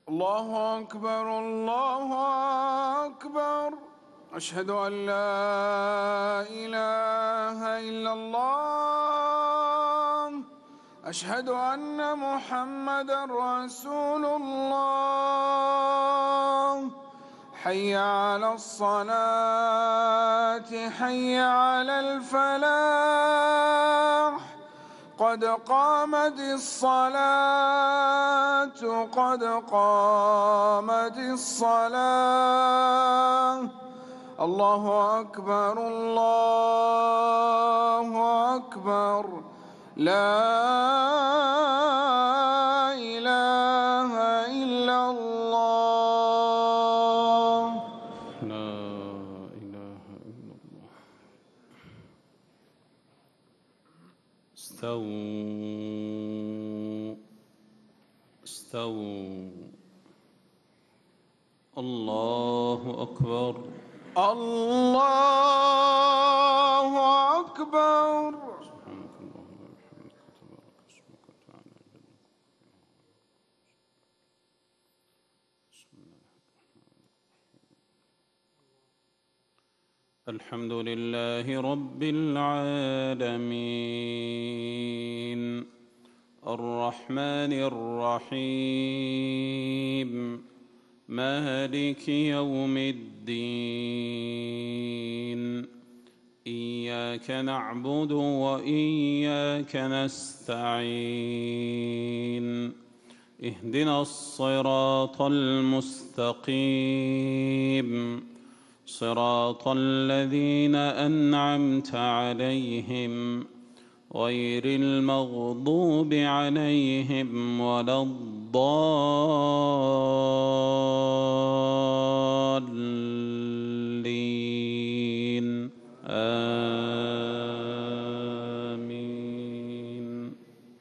الله أكبر الله أكبر. أشهد أن لا إله إلا الله. أشهد أن محمدًا رسول الله. حي على الصلاة حي على الفلاح. قد قامت الصلاة قد قامت الصلاة. الله أكبر الله أكبر. لا إله إلا الله. لا إله إلا الله. استووا استووا. الله أكبر الله أكبر. سبحانك اللهم وبحمدك تبارك اسمك وتعالى جدك. بسم الله الرحمن الرحيم. الحمد لله رب العالمين الرحمن الرحيم مالك يوم الدين. إياك نعبد وإياك نستعين. اهدنا الصراط المستقيم صراط الذين أنعمت عليهم غير المغضوب عليهم ولا الضالين. آمين.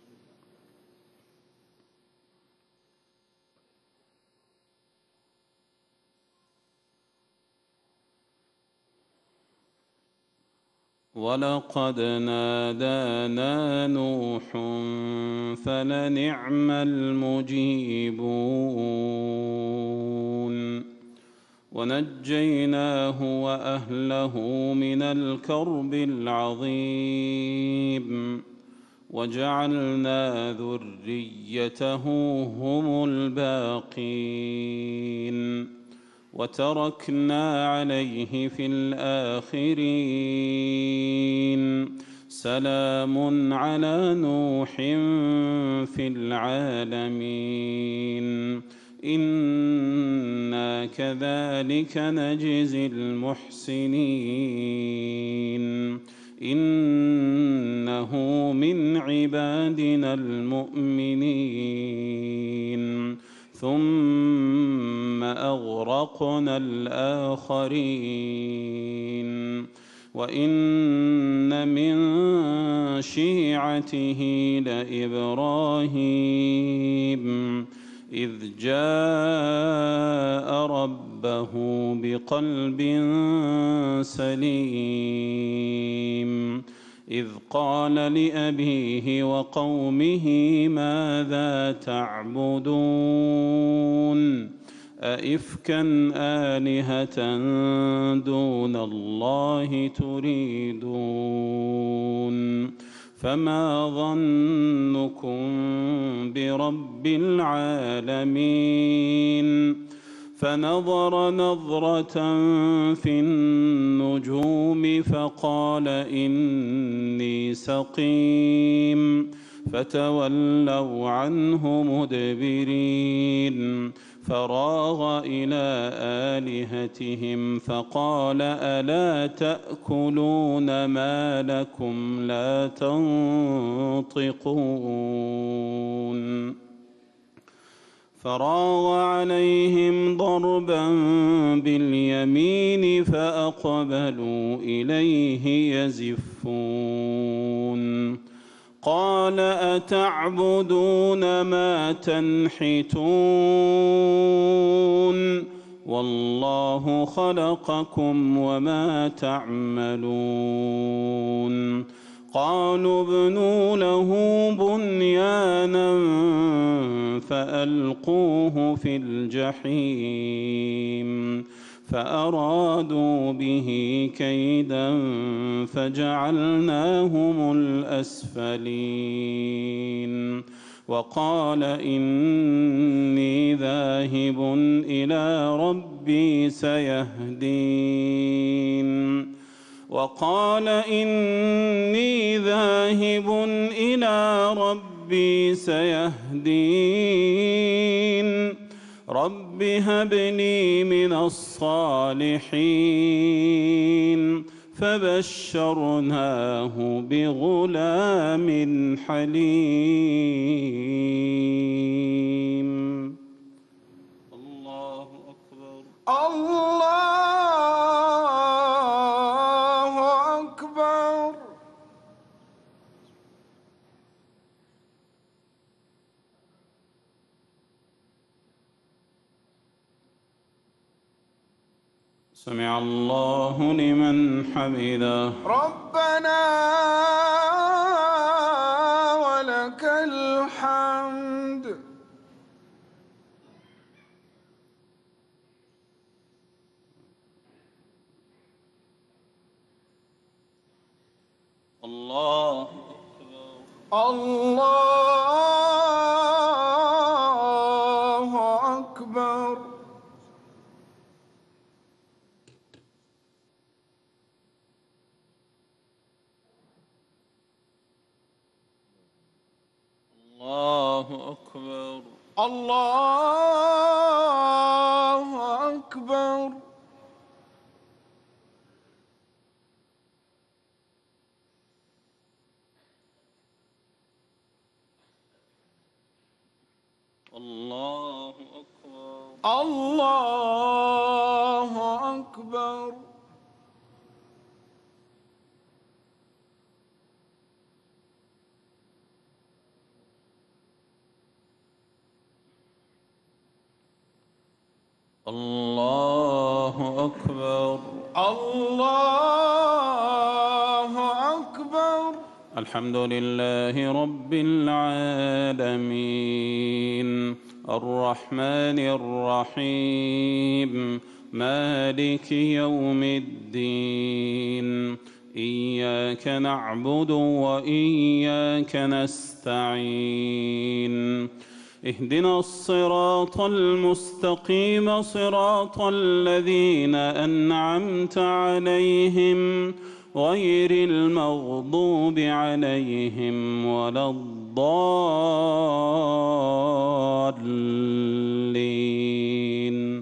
ولقد نادانا نوح فلنعم المجيبون ونجيناه وأهله من الكرب العظيم وجعلنا ذريته هم الباقين وتركنا عليه في الآخرين. سلام على نوح في العالمين إنا كذلك نجزي المحسنين. إنه من عبادنا المؤمنين. ثم أغرقنا الآخرين. وإن من شيعته لإبراهيم إذ جاء ربه بقلب سليم إذ قال لأبيه وقومه ماذا تعبدون أئفكا آلهة دون الله تريدون فما ظنكم برب العالمين. فنظر نظرة في النجوم فقال إني سقيم فتولوا عنه مدبرين. فراغ إلى آلهتهم فقال ألا تأكلون ما لكم لا تنطقون. فراغ عليهم ضربا باليمين فأقبلوا إليه يزفون. قال أتعبدون ما تنحتون والله خلقكم وما تعملون. قالوا ابنوا له بنيانا فألقوه في الجحيم فأرادوا به كيدا فجعلناهم الأسفلين وقال إني ذاهب إلى ربي سيهدين وقال إني ذاهب إلى ربي سيهدين رب هب لي من الصالحين فبشرناه بغلام حليم. الله أكبر. الله أكبر. سمع الله لمن حمده. ربنا ولك الحمد. الله أكبر. الله أكبر. الله أكبر. الله أكبر. الله أكبر. الله أكبر. الله أكبر. الله أكبر. الحمد لله رب العالمين الرحمن الرحيم مالك يوم الدين إياك نعبد وإياك نستعين اهدنا الصراط المستقيم صراط الذين أنعمت عليهم غير المغضوب عليهم ولا الضالين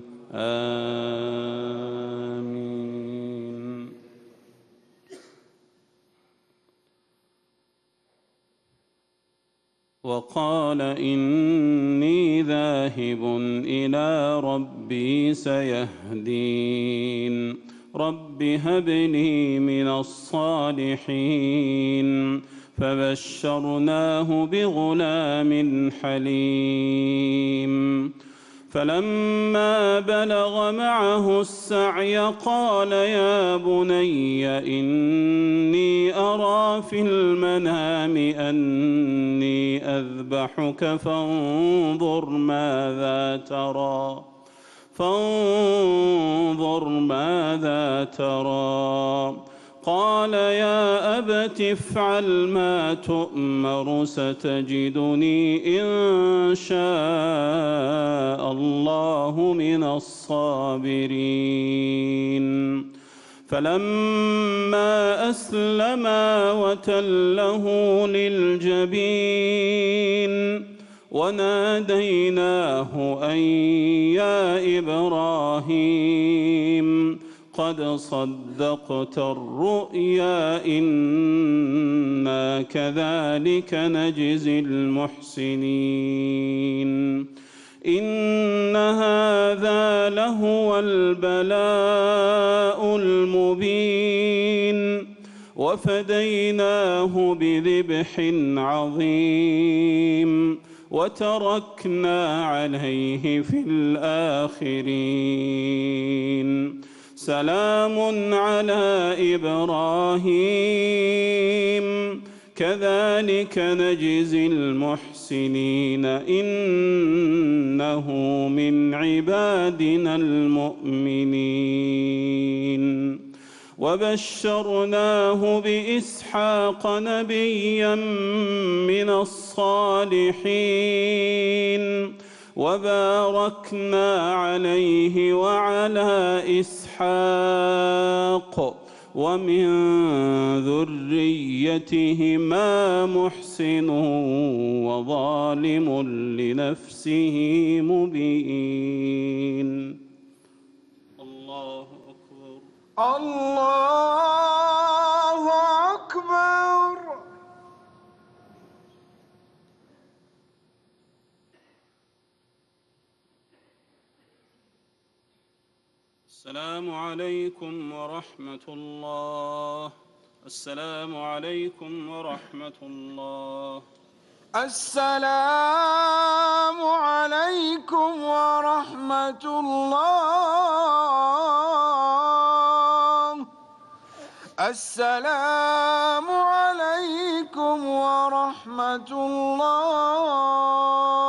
آمين. وقال إني ذاهب إلى ربي سيهدين رب هب لي من الصالحين فبشرناه بغلام حليم فلما بلغ معه السعي قال يا بني إني أرى في المنام أني أذبحك فانظر ماذا ترى قال يا أبت افعل ما تؤمر ستجدني إن شاء الله من الصابرين فلما أسلما وتله للجبين وناديناه أن يا إبراهيم قد صدقت الرؤيا إنا كذلك نجزي المحسنين إن هذا لهو البلاء المبين وفديناه بذبح عظيم وتركنا عليه في الآخرين سلام على إبراهيم كذلك نجزي المحسنين إنه من عبادنا المؤمنين وبشرناه بإسحاق نبيا من الصالحين وباركنا عليه وعلى إسحاق ومن ذريتهما محسن وظالم لنفسه مبين. الله أكبر. الله أكبر. السلام عليكم ورحمة الله. السلام عليكم ورحمة الله. السلام عليكم ورحمة الله. السلام عليكم ورحمة الله.